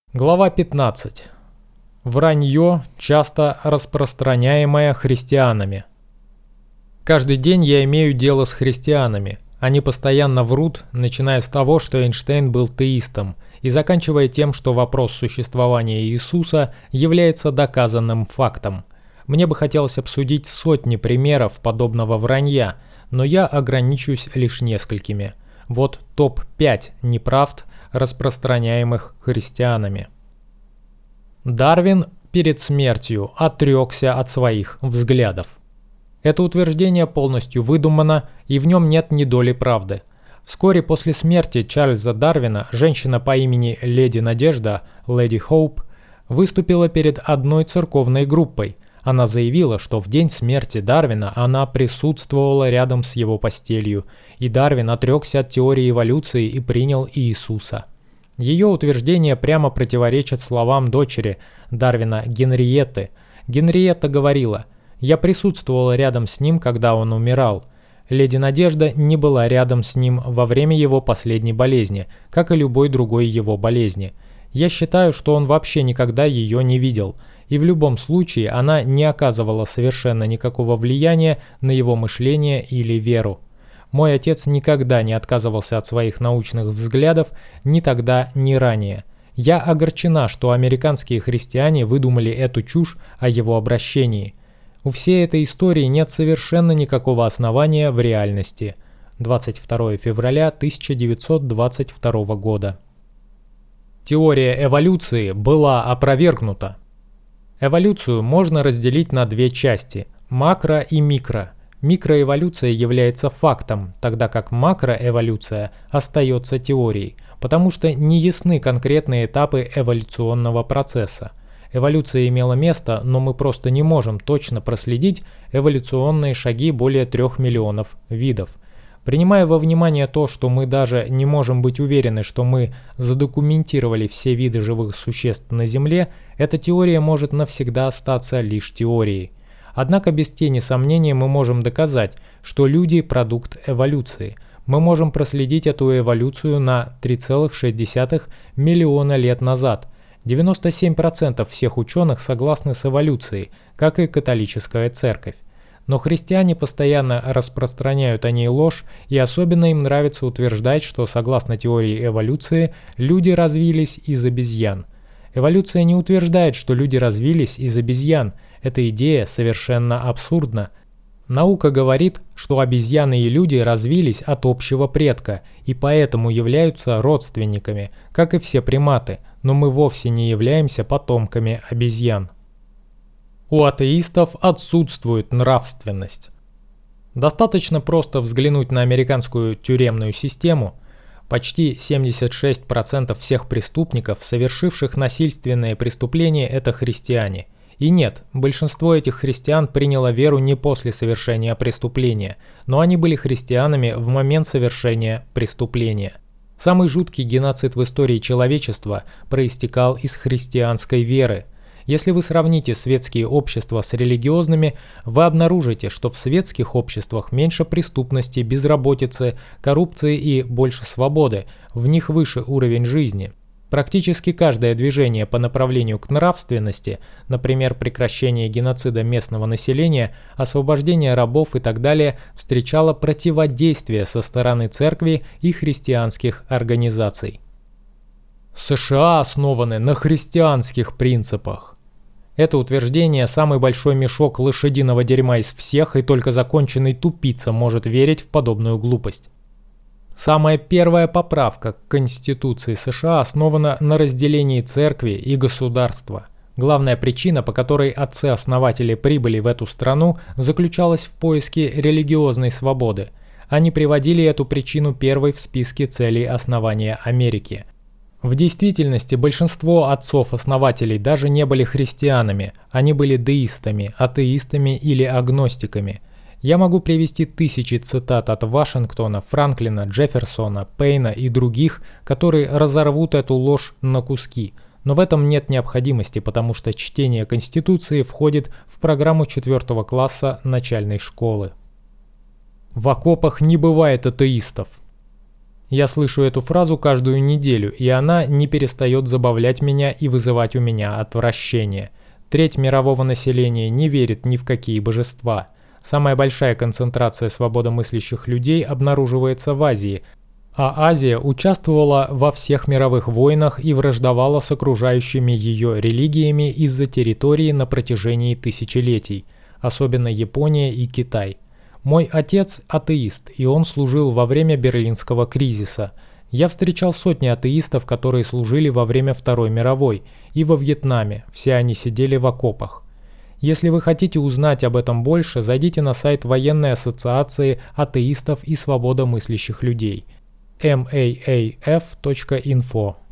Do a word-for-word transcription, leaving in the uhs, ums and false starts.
Глава пятнадцать. Вранье, часто распространяемое христианами. Каждый день я имею дело с христианами. Они постоянно врут, начиная с того, что Эйнштейн был теистом, и заканчивая тем, что вопрос существования Иисуса является доказанным фактом. Мне бы хотелось обсудить сотни примеров подобного вранья, но я ограничусь лишь несколькими. Вот топ пять неправд, распространяемых христианами. Дарвин перед смертью отрекся от своих взглядов. Это утверждение полностью выдумано, и в нем нет ни доли правды. Вскоре после смерти Чарльза Дарвина женщина по имени Леди Надежда, Леди Хоуп, выступила перед одной церковной группой. Она заявила, что в день смерти Дарвина она присутствовала рядом с его постелью, и Дарвин отрекся от теории эволюции и принял Иисуса. Ее утверждение прямо противоречит словам дочери Дарвина Генриетты. Генриетта говорила: «Я присутствовала рядом с ним, когда он умирал». Леди Надежда не была рядом с ним во время его последней болезни, как и любой другой его болезни. Я считаю, что он вообще никогда ее не видел, и в любом случае она не оказывала совершенно никакого влияния на его мышление или веру. Мой отец никогда не отказывался от своих научных взглядов ни тогда, ни ранее. Я огорчена, что американские христиане выдумали эту чушь о его обращении. У всей этой истории нет совершенно никакого основания в реальности. двадцать второе февраля тысяча девятьсот двадцать второго года. Теория эволюции была опровергнута. Эволюцию можно разделить на две части – макро и микро. Микроэволюция является фактом, тогда как макроэволюция остается теорией, потому что не ясны конкретные этапы эволюционного процесса. Эволюция имела место, но мы просто не можем точно проследить эволюционные шаги более трех миллионов видов. Принимая во внимание то, что мы даже не можем быть уверены, что мы задокументировали все виды живых существ на Земле, эта теория может навсегда остаться лишь теорией. Однако без тени сомнения мы можем доказать, что люди – продукт эволюции. Мы можем проследить эту эволюцию на три целых шесть десятых миллиона лет назад. девяносто семь процентов всех ученых согласны с эволюцией, как и католическая церковь. Но христиане постоянно распространяют о ней ложь, и особенно им нравится утверждать, что согласно теории эволюции люди развились из обезьян. Эволюция не утверждает, что люди развились из обезьян. Эта идея совершенно абсурдна. Наука говорит, что обезьяны и люди развились от общего предка и поэтому являются родственниками, как и все приматы, но мы вовсе не являемся потомками обезьян. У атеистов отсутствует нравственность. Достаточно просто взглянуть на американскую тюремную систему. Почти семьдесят шесть процентов всех преступников, совершивших насильственные преступления, это христиане. И нет, большинство этих христиан приняло веру не после совершения преступления, но они были христианами в момент совершения преступления. Самый жуткий геноцид в истории человечества проистекал из христианской веры. Если вы сравните светские общества с религиозными, вы обнаружите, что в светских обществах меньше преступности, безработицы, коррупции и больше свободы, в них выше уровень жизни. Практически каждое движение по направлению к нравственности, например, прекращение геноцида местного населения, освобождение рабов и так далее, встречало противодействие со стороны церкви и христианских организаций. США основаны на христианских принципах. Это утверждение – самый большой мешок лошадиного дерьма из всех, и только законченный тупица может верить в подобную глупость. Самая первая поправка к Конституции США основана на разделении церкви и государства. Главная причина, по которой отцы-основатели прибыли в эту страну, заключалась в поиске религиозной свободы. Они приводили эту причину первой в списке целей основания Америки. В действительности большинство отцов-основателей даже не были христианами, они были деистами, атеистами или агностиками. Я могу привести тысячи цитат от Вашингтона, Франклина, Джефферсона, Пейна и других, которые разорвут эту ложь на куски. Но в этом нет необходимости, потому что чтение Конституции входит в программу четвертого класса начальной школы. В окопах не бывает атеистов. Я слышу эту фразу каждую неделю, и она не перестает забавлять меня и вызывать у меня отвращение. Треть мирового населения не верит ни в какие божества. Самая большая концентрация свободомыслящих людей обнаруживается в Азии, а Азия участвовала во всех мировых войнах и враждовала с окружающими ее религиями из-за территории на протяжении тысячелетий, особенно Япония и Китай. Мой отец – атеист, и он служил во время Берлинского кризиса. Я встречал сотни атеистов, которые служили во время Второй мировой, и во Вьетнаме, все они сидели в окопах. Если вы хотите узнать об этом больше, зайдите на сайт Военной ассоциации атеистов и свободомыслящих людей эм эй эй эф точка инфо.